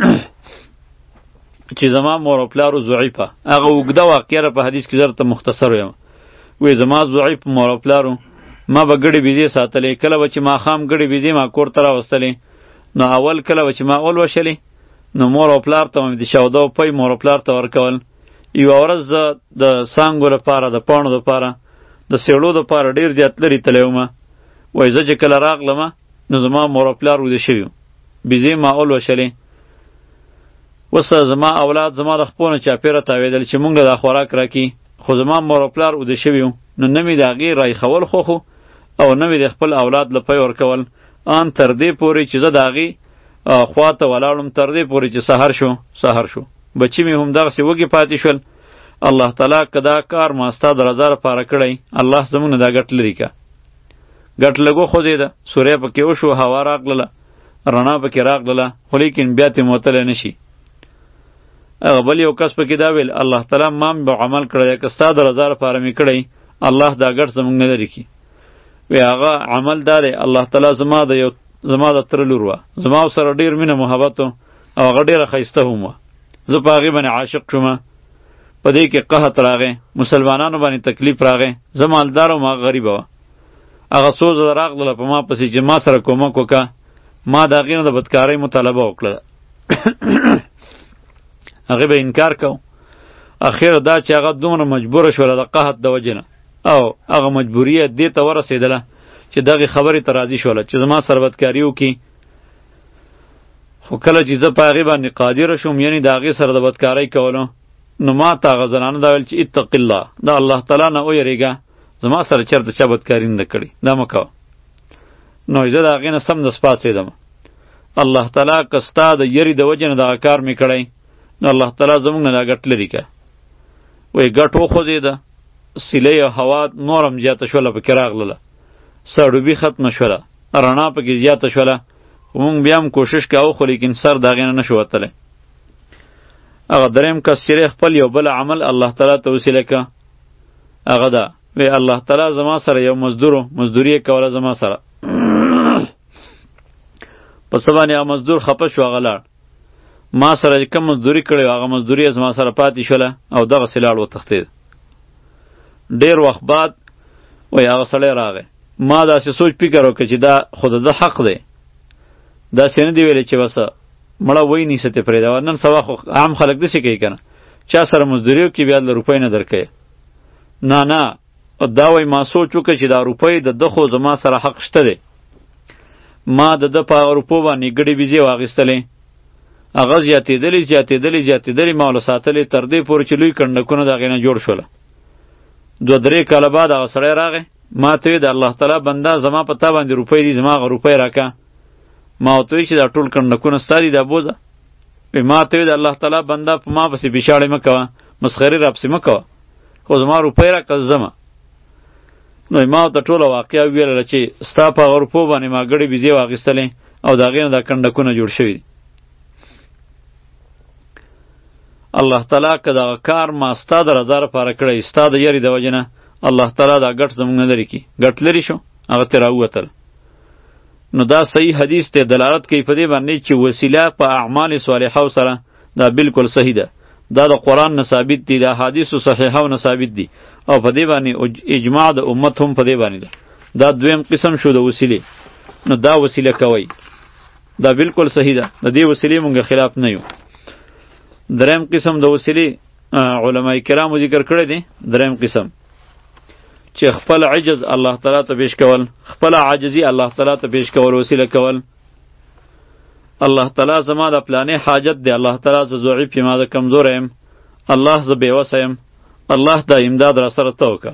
چې زما مور او پلارو ضعیفه، هغه اوږده واقعه په حدیث کې زه درته مختصر وایم. وایي زما ضعیف مور او پلارو ما به ګډې بیزې ساتلې، کله به چې ماښام ګډې بیزې ما کور ته راوستلې، نو اول کله به چې ما اول وشلې نو مور او پلار ته مې د شوده او پی مور او پلار ته ورکول. یوه ورځ زه د څانګو لپاره د پاڼو دپاره د سیړو دپاره ډېر زیات لرې تللی وم. وایي زه چې کله راغلم نو زما مور او پلار ویده شوي وو، بیزې ما اول وشلې. اوس زما اولاد زما د خپو نه چاپېره تاوېدل چې مونږ له دا خوراک راکړي، خو زما مور او پلار ویده شوي وو، نو نه مې د هغې رایښول خوښ او نه مې د خپل اولاد له پی ورکول، ان تر دې پورې چې زه د هغې خوا ته ولاړم، تر دې پورې چې سحر شو سحر شو بچي مې هم دغسې وږي پاتې شول. الله تعالی که دا کار ما ستا د رضا لپاره کړی، الله زموږ نه دا ګټ لرې که. ګټ لږ وخوځېده، سوری پکې وشو، هوا راغلله، رڼا پکې راغلله، خو لیکن بیا ترې موتلی نه شي. هغه بل یو کس پکې دا ویل الله تعالی ما به عمل کړی که ستا د رضا لپاره مې کړی، الله دا ګټ زموږ نه لرې کړي. وی هغه عمل دا دی الله تعالی زما د یو زما د تره لور وه، زما سره ډېر مینه محبت و او هغه ډېره ښایسته هم وه، زه په هغې باندې عاشق شومه. په دې کې قحط راغی، مسلمانانو باندې تکلیف راغی، زه مالدار وم هغه غریبه وه. هغه څو ځله راغلله په ما پسې چې ما سره کومک وکړه، ما د هغې نه د بدکارۍ مطالبه وکړله. هغې به انکار کو. اخر دا چې هغه دومره مجبوره شوله د قحط د وجې نه، او هغه مجبوري یې دې ته ورسېدله چې دغې خبرې ته راضي شوله چې زما سره بدکاري وکړي. خو کله چې زه په هغې باندې قادره شوم، یعنې د هغې سره د بدکارۍ کولو، نو ما ته هغه زنانه دا ویل چې اتق الله، د الله تعالی نه ویرېږه، زما سره چېرته چا بدکاري نه ده کړې، دا مه کوه. نو زه د هغې نه سمدست پاڅېدم. الله تعالی که ستا د یرې د وجې نه دغه کار مې کړی، نو الله تعالی زموږ نه دا ګټ لرې که. وایي ګټ وخوځېده، سیلۍ او هوا نور هم زیاته شوله پکې راغلله، سړوبي ختمه شوله، رڼا پکې زیاته شوله، خو مونږ بیا هم کوشش کوو، خو لیکن سر د هغې نه نشو وتلی. هغه دریم کس چې خپل یو بل عمل الله تعالی ته وسیله که، هغه ده وی الله تعالی زما سره یو مزدورو مزدوري یې کوله زما سره. په څه باندې هغه مزدور خفه شو، هغه لاړ. ما سره کوم مزدوري کړې وه هغه مزدوري یې زما سره پاتې شوله او دغسې لاړ وتښتېد. ډېر وخت بعد وایي هغه سړی راغی، ما داسې سوچ فکر وکړ چې دا خو د ده حق دی، داسې نه دی ویلی چې بس مړه وایي نیسه ترې پرېږده. نن سبا خو عام خلک داسې کوي که نه، چا سره مزدوري وکړي بیا له روپۍ نه درکوي. نه نه، دا وایي ما سوچ وکړ چې دا روپۍ د ده خو زما سره حق شته دی، ما د ده په هغه روپو باندې ګډې بیزې واخیستلې، هغه زیاتېدلې زیاتېدلې زیاتېدلې ما له ساتلې تر دې پورې چې لوی کنډکونه د هغې نه جوړ شوله. دوه درې کاله بعد هغه سړی راغی، ما ته ویې د الله تعالی بنده زما په تا باندې روپۍ دي، زما هغه روپۍ راکه. ما ورته ویې چې دا ټول کنډکونه ستا دي، دا بوځه. ما ته ویې د الله تعالی بنده په ما پسې بېشاړې مه کوه، مسخرې راپسې مه کوه، خو زما روپۍ راکه ځمه. نو ما ورته ټوله واقعه وویله چې ستا په هغه روپو باندې ما ګډې بیزې واخیستلې او د هغې نه دا کنډکونه جوړ شوي دي. الله تعالی که دغه کار ما ستا د رضا لپاره کړی، ستا د یرې د وجې نه، الله تعالی دا ګټ زموږ نه لرې کړي. ګټ لرې شو، هغه ترې راووتل. نو دا صحیح حدیث ته دلالت کوي په دې باندې چې وسیله په اعمال صالحو سره دا بالکل صحیح ده. دا د قرآن نه ثابت دي، د احادیثو صحیحو نه ثابت دي، او په دې باندې اجماع د امت هم په دې باندې ده. دا دویم قسم شو د وسیلې. نو دا وسیله کوي، دا بالکل صحیح ده، د دې وسیلې مونږ خلاف نه یو. دریم قسم د وسیلې علماء کرامو ذکر کړی دی. دریم قسم چې خپل عجز الله تعالی ته پیش کول، خپل عاجزی الله تعالی ته پیش کول، وسیله کول. الله تعالی زما د پلانې حاجت دی، الله تعالی ز ضعیف یم، زه کمزور یم، الله ز بېوسه یم، الله دا امداد را سره ته وکړه.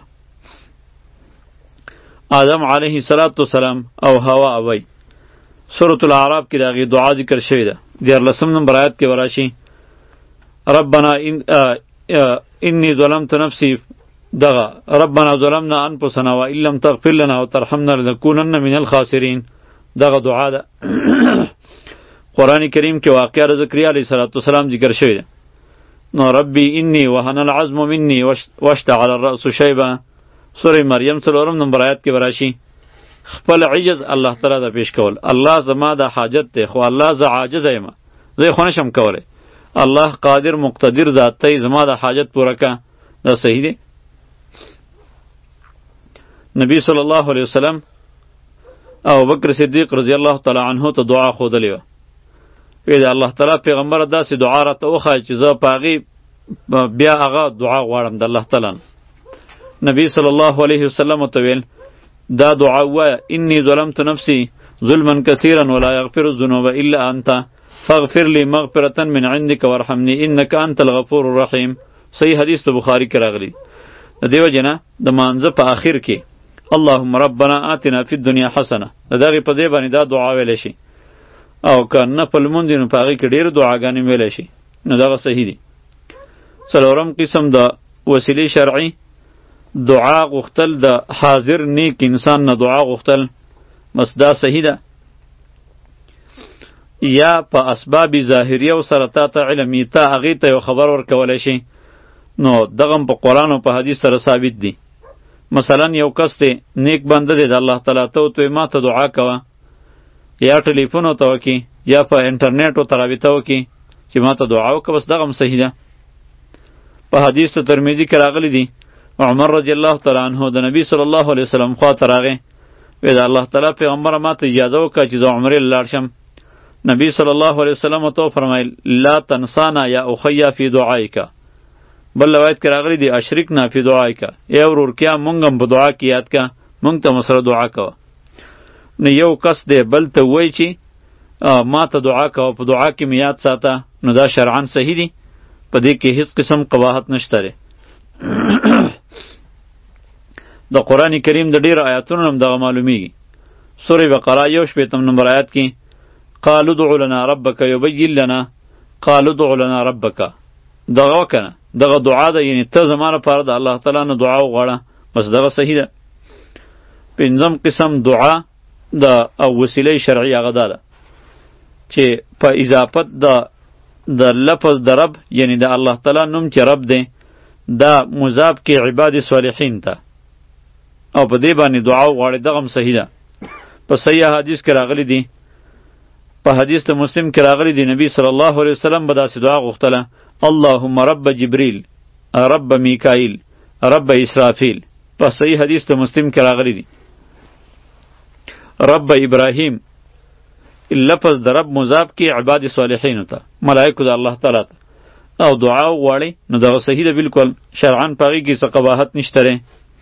آدم علیه السلام او حوا اوی سورة الاعراف کې د هغې دعا ذکر شوې ده. دیارلسم نمبر آیت کې به راشي ربنا ان انی ظلمت نفسی، دغه ربنا ظلمنا انفسنا وان لم تغفر لنا وترحمنا لنکونن من الخاسرین، دغه دعا ده. قرآن کریم کې واقعه د زکریا علیه السلام ذکر شوی ده. نو ربی انی وهن العظم منی واشتعل الرأس شیبا، سوره مریم څلورم نمبر آیت کې براشي خپل عجز الله تعالی ته پیش کول. الله زما د حاجت دی، خو الله ز عاجز یم، زه خو نشم کولی. الله قادر مقتدر ذات دی، زما د حاجت پوره که. دا صحیح دی. نبی صلی الله علیه وسلم او بکر صدیق رضی الله تعالی عنه ته دعا ښودلې وه. وی د الله تعالی پیغمبره داسې دعا راته وښایه چې زه په هغې بیا هغه دعا غواړم د الله تعالی. نبی صلی الله علیه وسلم ته ویل دا دعا ووایه انی ظلمت نفسی ظلما کثیرا ولا یغفر الذنوب الا انت فاغفر لی مغفرة من عندک وارحمنی انک انت الغفور الرحیم. صحیح حدیث د بخاری کې راغلی. د دې وجې نه د مانځه په آخر کې اللهم ربنا آتنا فی الدنیا حسنه، د دغې په ځای باندې دا دعا ویلی شي. او که نفل لمونځ وي نو په هغې کې ډېرې دعاګانې ویلی شي. نو دغه صحیح دي. څلورم قسم د وسیلې شرعي دعا غوښتل، د حاضر نیک انسان نه دعا غوښتل، بس دا صحیح ده. یا په اسباب ظاهریه سره تا ته علم وي، ته هغې ته یو خبر ورکولی شي، نو دغه په قرآن او په حدیث سره ثابت دي. مثلا یو کس دی نیک بنده دی د الله تعالی، ته ورته ما ته دعا کوه، یا ټلیفون ورته وکړي یا په انټرنیټ ورته رابطه وکړي چې ما ته دعا وکړه، بس دغه هم صحیح ده. په حدیث ته ترمذي کې راغلی دي عمر رضی الله تعالی عنه د نبی صلی الله علیه وسلم خواته راغی، وی د الله تعالی پیغمبره ما ته اجازه وکړه چې زه عمرې لاړ شم. نبی صلی الله علیه وسلم ورته وفرمیل لا تنسانا یا اخیا فی دعایک. بل روایت کې راغلی دی اشرکنا فی دعایک، ای ورورکیا مونږ هم په دعا کې یاد کا، مونږ ته مسره دعا کوه. نو یو کس دی بل ته وایي چې ما ته دعا کوه، په دعا کې مې یاد ساته، نو دا شرعاً صحیح دی، په دې کې هیڅ قسم قباحت نشته دی. د قرآن کریم د ډېرو آیاتونو هم دغه معلومیږي. سورې بقره یو شپېتم نمبر آیات کې قالوا ادع لنا ربک یبین لنا، قالوا ادع لنا ربک، دغه وکنه دغه دعا ده، یعنی ته زما لپاره د الله تعالی نه دعا وغواړه، بس دغه صحیح ده. پنځم قسم دعا د او وسیله شرعي هغه ده چې په اضافت د د لفظ د رب، یعنی د الله تعالی نوم چې رب دی، دا مضاف کې عباد صالحین ته، او په دې باندې دعا وغواړي، دغه هم صحیح ده. په صحیح حدیث کې راغلی دی، په حدیث د مسلم کې راغلی دی نبی صلی الله علیه وسلم به داسې دعا غوښتله اللهم رب جبریل رب میکائیل رب اسرافیل. په صحیح حدیث د مسلم کې راغلی دی رب ابراهیم، لفظ د رب مضاف کې عباد صالحین ته، ملائکه د الله تعالی ته، او دعا وغواړي، نو دغه صحیح ده بالکل، شرعاً په هغې کې څه قباحت نشته دی.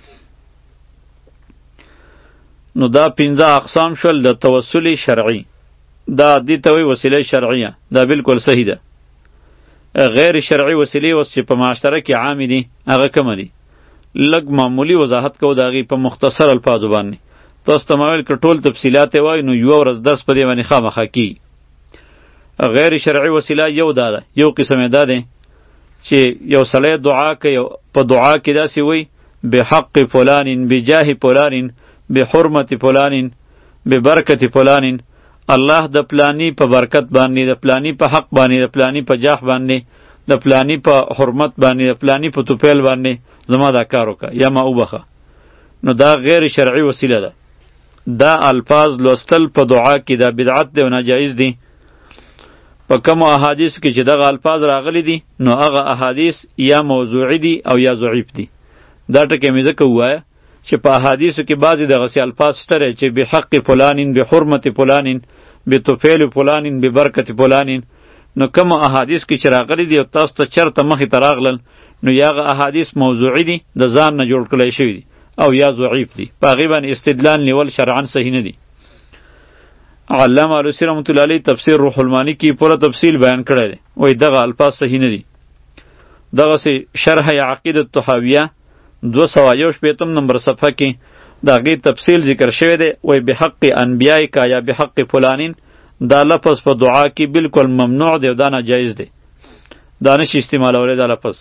نو دا پنځه اقسام شول د توسل شرعي، دا دې ته وایي وسیله شرعیه، دا بالکل صحیح ده. غیر شرعي وسیلې اوس چې په معاشره کې عامې دي هغه کومه دي؟ لږ معمولی وضاحت کوو د هغې په مختصر الفاظو باندې. تاسو ته ما ویل که ټول تفصیلات یې وایو نو یوه ورځ درس په دې باندې خامخا کېږي. غیر شرعي وسیله یو دا ده، یو قسم یې دا دی چې یو سړی دعا کوي، په دعا کې داسې وایي بحق فلان بجاه فلان بحرمت فلان ببرکت فلان، الله د پلانی په برکت باندې، د پلانی په حق باندې، د پلانی په جاه باندې، د پلانی په حرمت باندې، د پلانی په توپیل باندې زما دا کار وکړه یا ما وبخه. نو دا غیر شرعي وسیله ده. دا الفاظ لوستل په دعا کې دا بدعت دی او ناجایز دی. په کومو احادیث کې چې دغه الفاظ راغلي دي نو هغه احادیث یا موضوعي دي او یا ضعیف دي. دا ټکي مې ځکه ووایه چې په احادیثو کې بعضې دغسې الفاظ شته دی چې بحق فلانین بحرمت فلانین بطفیل فلانین ببرکت فلانین، نو کوم احادیث کې چې راغلي دي او تاسو ته چرته مخې ته راغلل نو یا هغه احادیث موضوعي دي، د ځان نه جوړ کړی شوي دي، او یا ضعیف دي، په هغې باندې استدلال نیول شرعا صحیح نه دي. علامه علوسی رحمت الله علیه تفسیر روح المانی کې پوره تفصیل بیان کړی دی، وایي دغه الفاظ صحیح نه دي. دغسې شرح عقیدة طحاویه دو سوه یو شپېتم نمبر صفحه کې د هغې تفصیل ذکر شوی دی، وایي بحق انبیای کا یا بحق فلانین، دا لفظ په دعا کې بالکل ممنوع دی او دا ناجایز دی، دا نشي استعمالولی دا لفظ.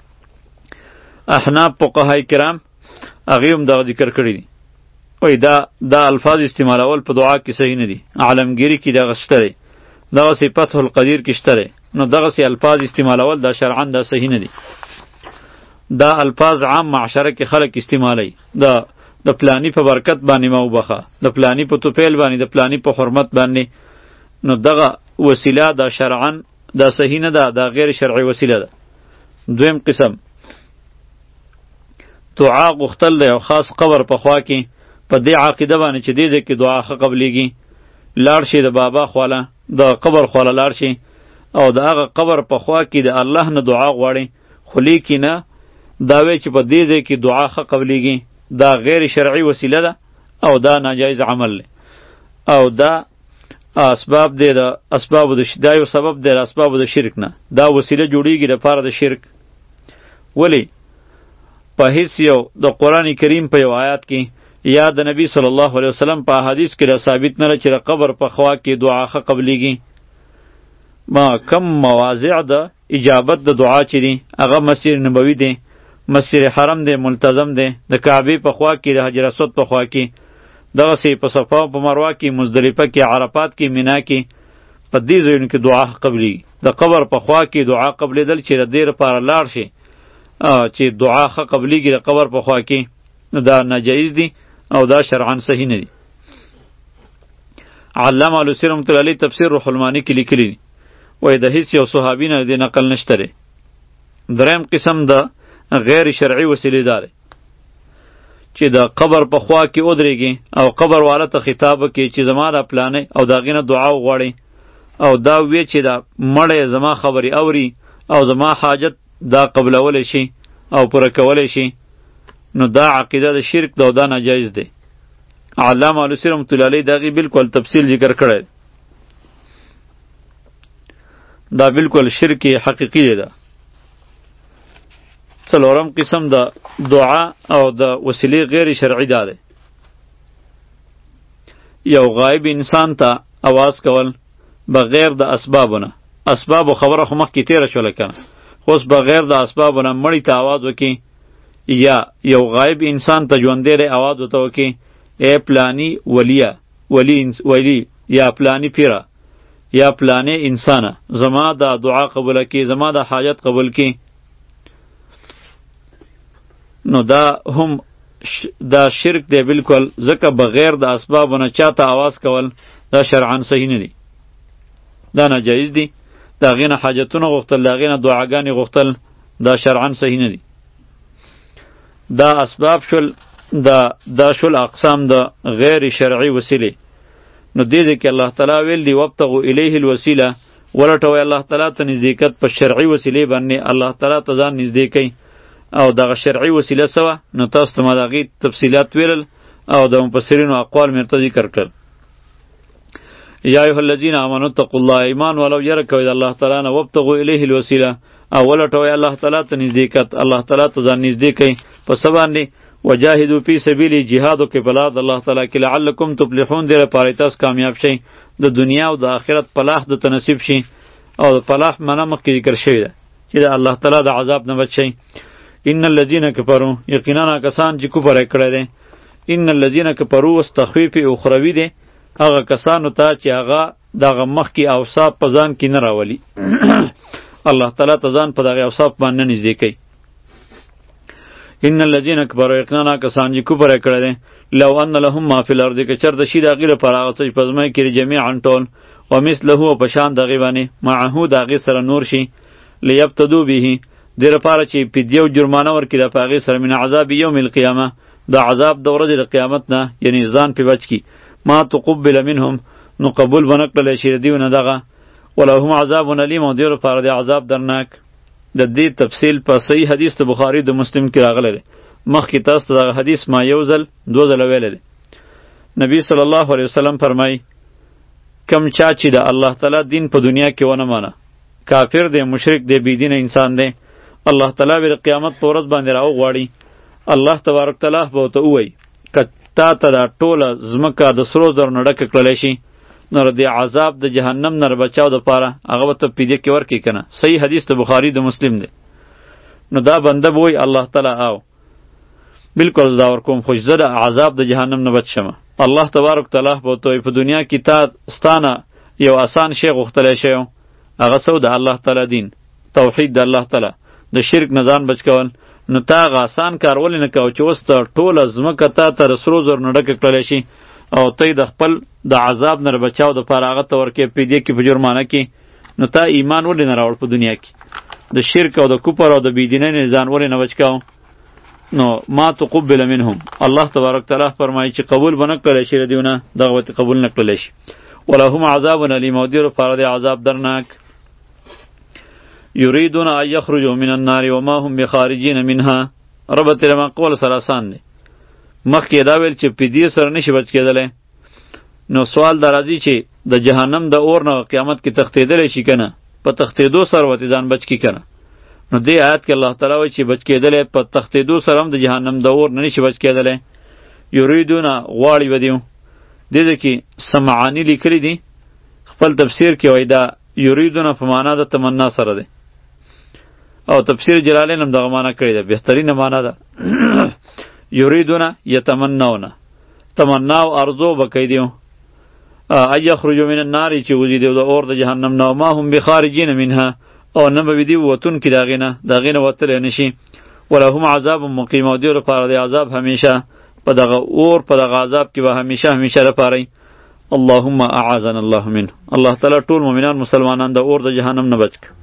احناف فقهای کرام هغې هم دغه ذکر کړي دي، وایي دا دا الفاظ استعمالول په دعا کې صحیح نه دي. عالمگیری کې دغه شته دی، دغسې فتح القدیر کې شته دی، نو دغسې الفاظ استعمالول دا شرعا دا صحیح نه دي. دا الفاظ عام معاشره کې خلک استعمالی، دا د پلانی په برکت باندې ما وبخه، د پلانی په توپیل باندې، د پلانی په حرمت باندې، نو دغه وسیله دا شرعا دا صحیح نه ده، دا غیر شرعي وسیله ده. دویم قسم دعا غوښتل دی او خاص قبر په خوا کې په دې عقیده باندې چې دې ځای کې دعا ښه قبلیږي، لاړ شي د بابا خواله، د قبر خواله لاړ شي او د هغه قبر په خوا کې د الله نه دعا غواړي، خو لیکي نه دا وایي چې په دې ځای کې دعا ښه قبلیږي، دا غیر شرعي وسیله ده او دا ناجایز عمل دی، او دا اسباب دی د اسبابو د دا یو سبب دی د اسبابو د شرک نه، دا وسیله جوړیږي لپاره د شرک. ولی په هیڅ یو د قرآن کریم په یو آیات کې یا د نبی صلی الله علیه وسلم په حدیث کې را ثابت نه چې د قبر په خوا کې دعا ښه قبلیږي. ما کم مواضع د اجابت د دعا چې دي هغه مسجد نبوي دی، مسجد حرم دی، ملتزم دی، د کعبې په خوا کې، د حجر اسود په خوا کې، دغسې په صفا او په مروه کې، مزدلفه کې، عرفات کې، مینا کې، په دې ځایونو کې دعا قبلیږي. د قبر په خوا کې دعا قبلیدل چې د دې لپاره لاړ شي چې دعا ښه قبلیږي د قبر په خوا کې، نو دا ناجایز دي او دا شرعا صحیح نه دي. علامه علوسی رحمت الله علیه تفسیر روح المانی کې لیکلي دي، وایي د هیڅ یو صحابي نه دې نقل نشته دی. دریم قسم د غیر شرعي وسیلې دا دی چې د قبر په خوا کې ودرېږي او قبر والا ته خطاب وکړي چې زما دا پلانې او د هغې نه دعا وغواړي او دا وی چې دا مړی زما خبرې اوري او زما حاجت دا قبلولی شي او پوره کولی شي، نو دا عقیده د شرک ده او دا ناجایز دی. علامه علوسی رحمت الله علیه د هغې بالکل تفصیل ذکر کړی، دا بالکل شرک حقیقي دی. ده څلورم قسم د دعا او د وسیلې غیر شرعي دا دی یو غایب انسان ته आवाज کول بغیر د اسبابونه، اسبابو خبره خو مخکې تیره شوله کنه، خو اوس بغیر د اسبابونه مړی ته आवाज وکړي یا یو غایب انسان ته ژوندی دی आवाज ورته وکړي ای پلانی ولیه ولی ولی یا پلانی پیره یا پلانی انسانه زما دا دعا قبول کړي، زما دا حاجت قبول کړي، نو دا هم ش... دا شرک دی بالکل، ځکه بغیر د اسبابونه چاته आवाज کول دا شرعا صحیح نه دی، دا ناجایز دی. د هغې نه حاجتونه غوښتل، د هغې نه دعاګانې غوښتل دا شرعا صحیح نه دی. دا اسباب شول، دا دا شول اقسام د غیر شرعي وسیلې. نو دې دې کې الله تعالی ویل دی وابتغوا الیه الوسیله، ولټوئ الله تعالی ته نزدېکت په شرعي وسیلې باندې، الله تعالی ته ځان نږدې کوئ او دغه شرعي وسیله سوه. نو تاسو ته ما د هغې تفصیلات ویلل او د مفسرینو اقوال مې ورته ذکر کړل. یا ایها الذین آمنوا اتقوا الله، ایمان والو یره کوئ د الله تعالی نه، وابتغوا الیه الوسیله، او ولټوئ الله تعالی ته نزدېکت، الله تعالی ته ځان نږدې کوئ په څه باندې؟ وجاهدوا فی سبیل، جهاد وکړئ په لار د الله تعالی کې، لعلکم تفلحون، دې لپاره تاسو کامیاب شئ، د دنیا او د آخرت فلاح درته نصیب شي. او د فلاح معنا مخکې ذکر شوې ده چې د الله تعالی د عذاب نه بچ شئ. ان الذين كفروا، یقینا کسان چې کفر یې کړی دی، ان الذين كفروا واستخفیف اخروی دی، هغه کسانو ته چې هغه دغه مخکې اوصاف په ځان کې نه راولي الله تعالی ته ځان په دغه اوصاف باندې نږدې کوي. ان الذين كفروا، یقینا کسان چې کفر یې کړی دی، لو ان لهم ما فی الارض، که چېرته شي د هغې لپاره هغه څه چې په ځمکه کې جمیعا ټول، ومثله او په شان د هغې باندې، معه د هغې سره نور شي، لیفتدوا به، دې لپاره چې فدیه او جرمانه ورکړي د په هغې سره، من عذاب یوم القیامه، د عذاب د ورځې د قیامت نه یعنی ځان پې بچ کي ما تقبل منهم نو قبول به نه کړلی شي د دیو نه دغه ولهم عذاب علیم او دیو لپاره د عذاب درناک. د دې تفصیل په صحیح حدیث د بخاري د مسلم کې راغلی دی. مخکې تاسو ته دغه حدیث ما یو ځل دوه ځله ویلی دی. نبی صلی الله علیه وسلم فرمایي کم چا چې د الله تعالی دین په دنیا کې ونه مانه کافر دی مشرک دی بېدینه انسان دی الله تعالی به د قیامت په ورځ باندې راوغواړي الله تبارک تعالی به ورته ووایي که تا ته دا ټوله ځمکه د سرو زرو نه ډکه کړلی شي نو د عذاب د جهنم نه بچاو دپاره هغه به ته فدیه کې ورکړي که نه صحیح حدیث د بخاري د مسلم دی. نو دا بنده به وایي الله تعالی او بلکل زه دا ورکوم خو زه د عذاب د جهنم نه بچ شمه. الله تبارک تعالی به ورته وایي په دنیا کې تا ستانه یو آسان شی غوښتلی شی و هغه څه د الله تعالی دین توحید د الله تعالی د شرک نه ځان بچ کول نو تا هغه آسان کار ولې نه کوه چې اوس ته ټوله ځمکه تا ته د سرو زرو نه ډکه کړلی شي او ته د خپل د عذاب نه بچاو دپاره هغه ته ورکې فدیه کې په جرمانه کې نو تا ایمان ولې نه راوړ په دنیا کې د شرک او د کفر او د بېدینۍ نه ځان ولې نه بچ کوه نو ما تقبل منهم الله تبارک تعالی فرمایي چې قبول به نه کړلی شي د دیو نه دغه به قبول نه کړلی شي ولهم عذاب علیم او دیو لپاره د عذاب درناک. یریدون ان یخرجوا من النار وما هم بخارجین منها ربط لما قول سلاسان دی مخکې دا ویل چې فدیه سره نشي بچ کېدلی نو سوال دا راځي چې د جهنم د اور نه قیامت کې تښتېدلی شي که نه په تښتېدو سره ورته ځان بچ کړي که نه نو دې آیت کې الله تعالی وایي چې بچ کېدلی په تښتېدو سره هم د جهنم د اور نه نشي بچ کېدلی. یریدون غواړي به دیو دې ځای کې سمعاني لیکلي دي خپل تفسیر کې وایي دا یریدون په معنا د تمنا سره دی او تفسیر جلالین هم دغه معنا کړې ده بهترینه معنا ده یریدون یتمنون تمنا او ارزو به کوي دیو ای یخرجوا من النار چې وځي دیو د اور د جهنم نه ما هم بخارجین منها او نه به دی وتون کې داغې نه داغې نه وتلی نشي ولهم عذاب مقیم او دیو لپاره د عذاب همیشه په دغه اور په دغه عذاب کې به همیشه همیشه لپاره اللهم اعاذنا الله منه الله تعالی ټول مؤمنان مسلمانان د اور د جهنم نه بچ